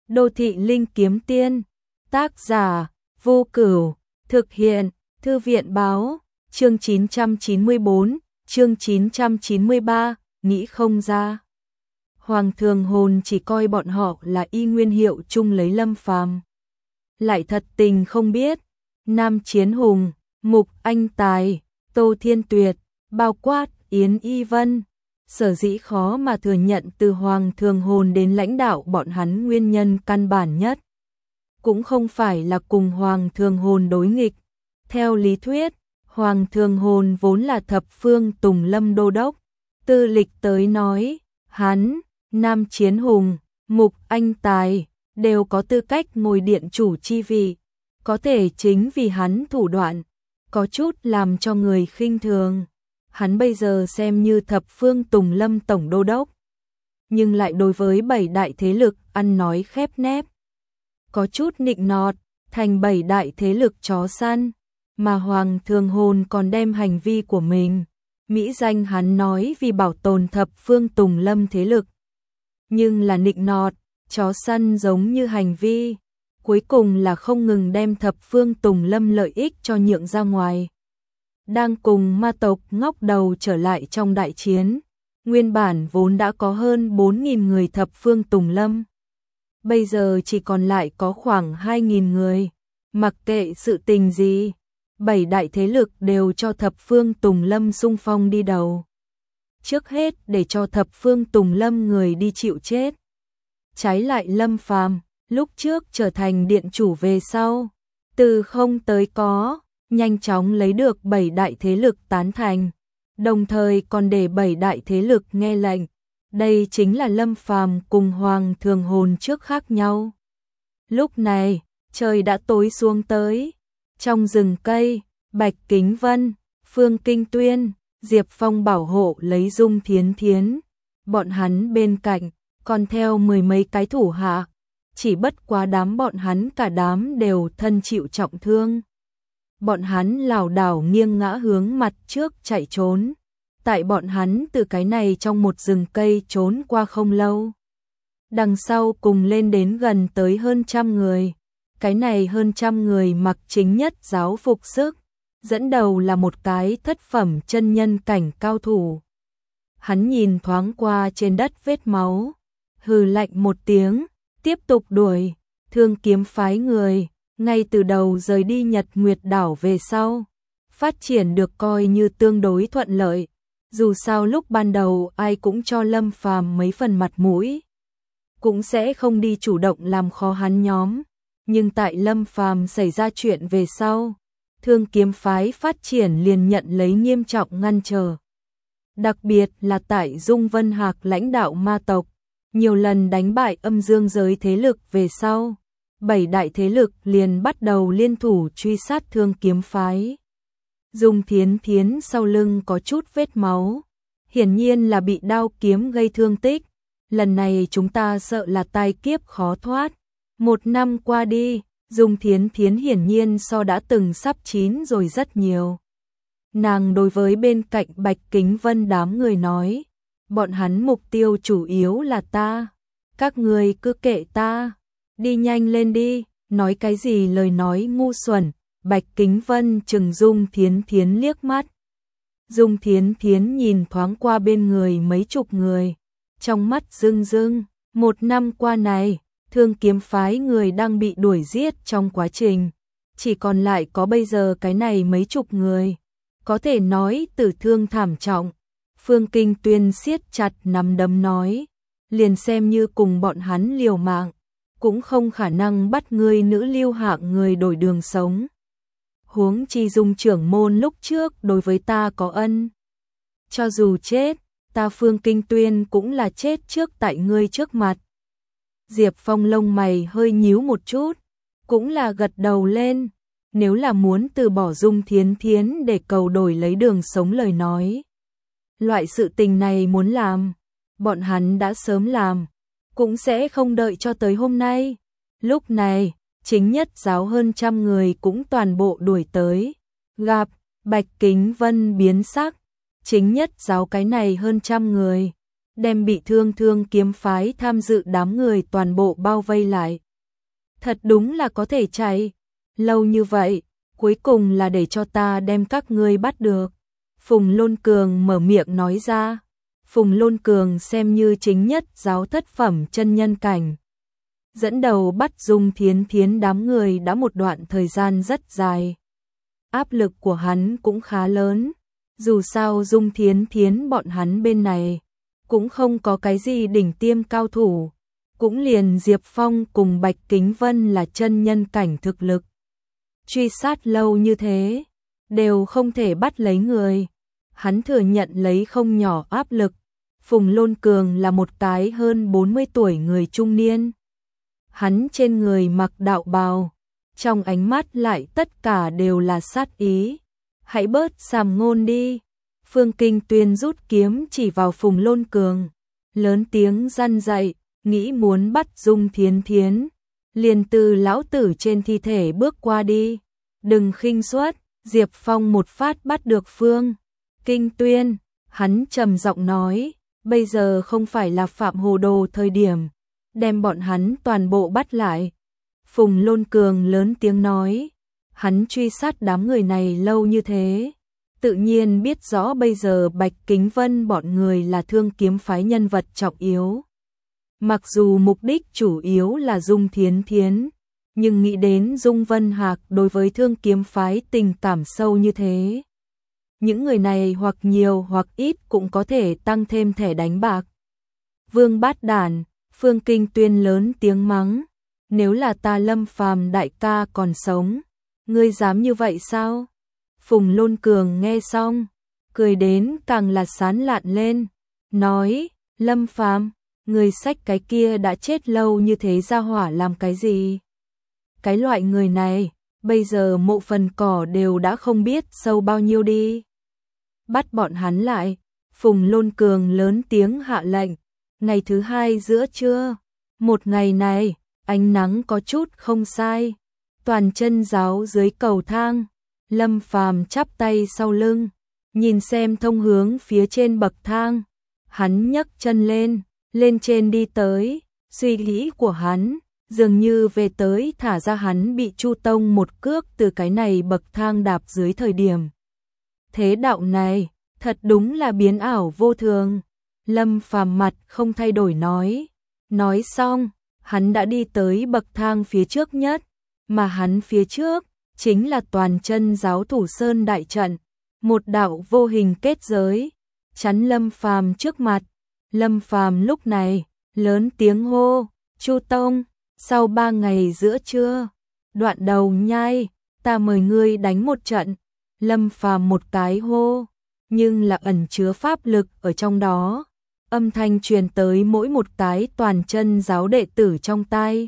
Đô thị linh kiếm tiên, tác giả, Vô Cửu, thực hiện, Thư viện báo, chương 994, chương 993, nghĩ không ra. Hoàng Thường Hồn chỉ coi bọn họ là y nguyên hiệu chung lấy Lâm Phàm. Lại thật tình không biết, Nam Chiến Hùng, Mục Anh Tài, Tô Thiên Tuyệt, bao quát Yến Y Vân, sở dĩ khó mà thừa nhận từ Hoàng Thường Hồn đến lãnh đạo bọn hắn nguyên nhân căn bản nhất. Cũng không phải là cùng Hoàng Thường Hồn đối nghịch. Theo lý thuyết, Hoàng Thường Hồn vốn là thập phương Tùng Lâm đô đốc. Tư lịch tới nói, hắn, Nam Chiến Hùng, Mục Anh Tài, đều có tư cách ngồi điện chủ chi vị. Có thể chính vì hắn thủ đoạn, có chút làm cho người khinh thường. Hắn bây giờ xem như thập phương Tùng Lâm tổng đô đốc, nhưng lại đối với 7 đại thế lực ăn nói khép nép, có chút nịnh nọt, thành 7 đại thế lực chó săn, mà Hoàng Thường Hồn còn đem hành vi của mình mỹ danh hắn nói vì bảo tồn thập phương Tùng Lâm thế lực. Nhưng là nịnh nọt, chó săn giống như hành vi, cuối cùng là không ngừng đem thập phương Tùng Lâm lợi ích cho nhượng ra ngoài. Đang cùng ma tộc ngóc đầu trở lại trong đại chiến, nguyên bản vốn đã có hơn 4.000 người thập phương Tùng Lâm. Bây giờ chỉ còn lại có khoảng 2.000 người, mặc kệ sự tình gì, 7 đại thế lực đều cho thập phương Tùng Lâm xung phong đi đầu. Trước hết để cho thập phương Tùng Lâm người đi chịu chết. Trái lại Lâm Phàm, lúc trước trở thành điện chủ về sau, từ không tới có, nhanh chóng lấy được 7 đại thế lực tán thành, đồng thời còn để 7 đại thế lực nghe lệnh. Đây chính là Lâm Phàm cùng Hoàng Thường Hồn trước khác nhau. Lúc này, trời đã tối xuống tới. Trong rừng cây, Bạch Kính Vân, Phương Kinh Tuyên, Diệp Phong bảo hộ lấy Dung Thiến Thiến. Bọn hắn bên cạnh, còn theo 10 mấy cái thủ hạ. Chỉ bất quá đám bọn hắn cả đám đều thân chịu trọng thương. Bọn hắn lảo đảo nghiêng ngã hướng mặt trước chạy trốn. Tại bọn hắn từ cái này trong một rừng cây trốn qua không lâu, đằng sau cùng lên đến gần tới hơn 100 người. Cái này hơn 100 người mặc chính nhất giáo phục sức, dẫn đầu là một cái thất phẩm chân nhân cảnh cao thủ. Hắn nhìn thoáng qua trên đất vết máu, hừ lạnh một tiếng, tiếp tục đuổi. Thương Kiếm phái người, ngay từ đầu rời đi Nhật Nguyệt đảo về sau, phát triển được coi như tương đối thuận lợi. Dù sao lúc ban đầu ai cũng cho Lâm Phàm mấy phần mặt mũi, cũng sẽ không đi chủ động làm khó hắn nhóm. Nhưng tại Lâm Phàm xảy ra chuyện về sau, Thương Kiếm phái phát triển liền nhận lấy nghiêm trọng ngăn trở. Đặc biệt là tại Dung Vân Hạc lãnh đạo ma tộc, nhiều lần đánh bại âm dương giới thế lực về sau, 7 đại thế lực liền bắt đầu liên thủ truy sát Thương Kiếm phái. Dung Thiến Thiến sau lưng có chút vết máu, hiển nhiên là bị đao kiếm gây thương tích. Lần này chúng ta sợ là tai kiếp khó thoát. 1 năm qua đi, Dung Thiến Thiến hiển nhiên so đã từng sắp chín rồi rất nhiều. Nàng đối với bên cạnh Bạch Kính Vân đám người nói, bọn hắn mục tiêu chủ yếu là ta, các người cứ kệ ta, đi nhanh lên đi. Nói cái gì lời nói ngu xuẩn. Bạch Kính Vân trừng Dung Thiến Thiến liếc mắt. Dung Thiến Thiến nhìn thoáng qua bên người mấy chục người, trong mắt rưng rưng. 1 năm qua này, Thương Kiếm phái người đang bị đuổi giết trong quá trình, chỉ còn lại có bây giờ cái này mấy chục người, có thể nói tử thương thảm trọng. Phương Kinh Tuyên siết chặt nắm đấm nói, liền xem như cùng bọn hắn liều mạng, cũng không khả năng bắt ngươi nữ lưu hạng người đổi đường sống. Huống chi Dung trưởng môn lúc trước đối với ta có ân. Cho dù chết, ta Phương Kinh Tuyên cũng là chết trước tại ngươi trước mặt. Diệp Phong lông mày hơi nhíu một chút, cũng là gật đầu lên. Nếu là muốn từ bỏ Dung Thiến Thiến để cầu đổi lấy đường sống lời nói, loại sự tình này muốn làm, bọn hắn đã sớm làm, cũng sẽ không đợi cho tới hôm nay. Lúc này, chính nhất giáo hơn 100 người cũng toàn bộ đuổi tới, gặp Bạch Kính Vân biến sắc. Chính nhất giáo cái này hơn 100 người, đem bị thương kiếm phái tham dự đám người toàn bộ bao vây lại. Thật đúng là có thể chạy, lâu như vậy, cuối cùng là để cho ta đem các ngươi bắt được. Phùng Lôn Cường mở miệng nói ra. Phùng Lôn Cường xem như chính nhất giáo thất phẩm chân nhân cảnh. Dẫn đầu bắt Dung Thiến Thiến đám người đã một đoạn thời gian rất dài. Áp lực của hắn cũng khá lớn. Dù sao Dung Thiến Thiến bọn hắn bên này cũng không có cái gì đỉnh tiêm cao thủ. Cũng liền Diệp Phong cùng Bạch Kính Vân là chân nhân cảnh thực lực. Truy sát lâu như thế, đều không thể bắt lấy người. Hắn thừa nhận lấy không nhỏ áp lực. Phùng Lôn Cường là một cái hơn 40 tuổi người trung niên. Hắn trên người mặc đạo bào, trong ánh mắt lại tất cả đều là sát ý. Hãy bớt sàm ngôn đi. Phương Kinh Tuyên rút kiếm chỉ vào Phùng Lôn Cường, lớn tiếng răn dạy, nghĩ muốn bắt Dung Thiến Thiến, liền từ lão tử trên thi thể bước qua đi. Đừng khinh suất. Diệp Phong một phát bắt được Phương Kinh Tuyên, hắn trầm giọng nói, bây giờ không phải là phạm hồ đồ thời điểm, đem bọn hắn toàn bộ bắt lại. Phùng Lôn Cường lớn tiếng nói, hắn truy sát đám người này lâu như thế, tự nhiên biết rõ bây giờ Bạch Kính Vân bọn người là Thương Kiếm phái nhân vật trọng yếu. Mặc dù mục đích chủ yếu là Dung Thiến Thiến, nhưng nghĩ đến Dung Vân Hạc đối với Thương Kiếm phái tình cảm sâu như thế. Những người này hoặc nhiều hoặc ít cũng có thể tăng thêm thẻ đánh bạc. Vương Bát Đản, Phương Kinh Tuyên lớn tiếng mắng, nếu là ta Lâm Phàm đại ca còn sống, ngươi dám như vậy sao? Phùng Lôn Cường nghe xong, cười đến càng là sán lạn lên, nói, Lâm Phàm, người xách cái kia đã chết lâu như thế ra hỏa làm cái gì? Cái loại người này, bây giờ mộ phần cỏ đều đã không biết sâu bao nhiêu đi. Bắt bọn hắn lại. Phùng Lôn Cường lớn tiếng hạ lệnh. Ngày thứ 2 giữa trưa, một ngày này, ánh nắng có chút không sai. Toàn chân giáo dưới cầu thang, Lâm Phàm chắp tay sau lưng, nhìn xem thông hướng phía trên bậc thang. Hắn nhấc chân lên trên đi tới, suy nghĩ của hắn dường như về tới thả ra hắn bị Chu Tông một cước từ cái này bậc thang đạp dưới thời điểm. Thế đạo này, thật đúng là biến ảo vô thường. Lâm Phàm mặt không thay đổi nói. Nói xong, hắn đã đi tới bậc thang phía trước nhất, mà hắn phía trước chính là toàn chân giáo Thủ Sơn đại trận, một đạo vô hình kết giới chắn Lâm Phàm trước mặt. Lâm Phàm lúc này lớn tiếng hô, Chu Tông, sau 3 ngày giữa trưa, đoạn đầu nhai, ta mời ngươi đánh một trận. Lâm Phàm một cái hô, nhưng là ẩn chứa pháp lực ở trong đó. Âm thanh truyền tới mỗi một cái toàn chân giáo đệ tử trong tai.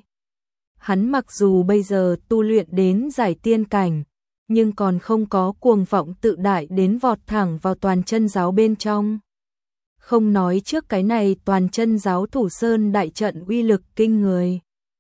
Hắn mặc dù bây giờ tu luyện đến giải tiên cảnh, nhưng còn không có cuồng vọng tự đại đến vọt thẳng vào toàn chân giáo bên trong. Không nói trước cái này toàn chân giáo Thủ Sơn đại trận uy lực kinh người.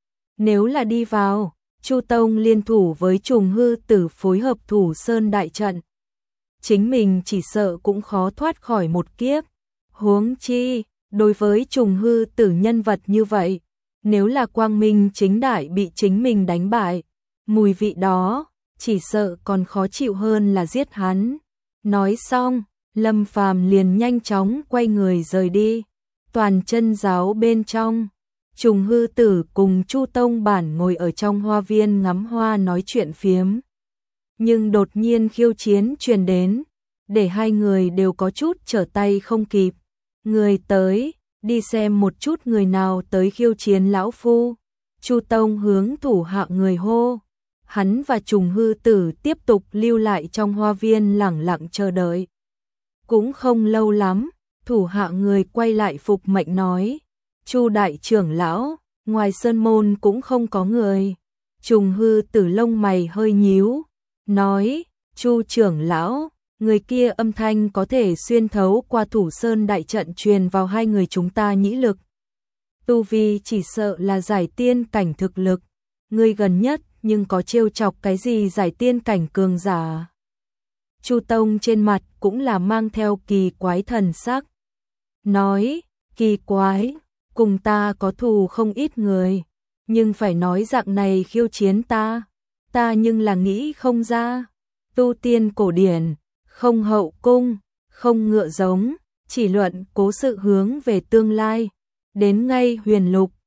Nếu là đi vào, Chu Tông liên thủ với Trùng Hư Tử phối hợp Thủ Sơn đại trận, chính mình chỉ sợ cũng khó thoát khỏi một kiếp. Huống chi, đối với Trùng Hư Tử nhân vật như vậy, nếu là quang minh chính đại bị chính mình đánh bại, mùi vị đó chỉ sợ còn khó chịu hơn là giết hắn. Nói xong, Lâm Phàm liền nhanh chóng quay người rời đi. Toàn chân giáo bên trong, Trùng Hư Tử cùng Chu Tông Bản ngồi ở trong hoa viên ngắm hoa nói chuyện phiếm. Nhưng đột nhiên khiêu chiến truyền đến, để hai người đều có chút trở tay không kịp. Người tới, đi xem một chút người nào tới khiêu chiến lão phu. Chu Tông hướng thủ hạ người hô. Hắn và Trùng Hư Tử tiếp tục lưu lại trong hoa viên lẳng lặng chờ đợi. Cũng không lâu lắm, thủ hạ người quay lại phục mệnh nói, Chu đại trưởng lão, ngoài sơn môn cũng không có người. Trùng Hư Tử lông mày hơi nhíu, nói, Chu trưởng lão, người kia âm thanh có thể xuyên thấu qua Thủ Sơn đại trận truyền vào hai người chúng ta nhĩ lực. Tu vi chỉ sợ là giải tiên cảnh thực lực, người gần nhất nhưng có trêu chọc cái gì giải tiên cảnh cường giả. Chu Tông trên mặt cũng là mang theo kỳ quái thần sắc. Nói, Kỳ quái, cùng ta có thù không ít người, nhưng phải nói dạng này khiêu chiến ta nhưng là nghĩ không ra. Tu tiên cổ điển, không hậu cung, không ngựa giống, chỉ luận cố sự hướng về tương lai. Đến ngay huyền lục,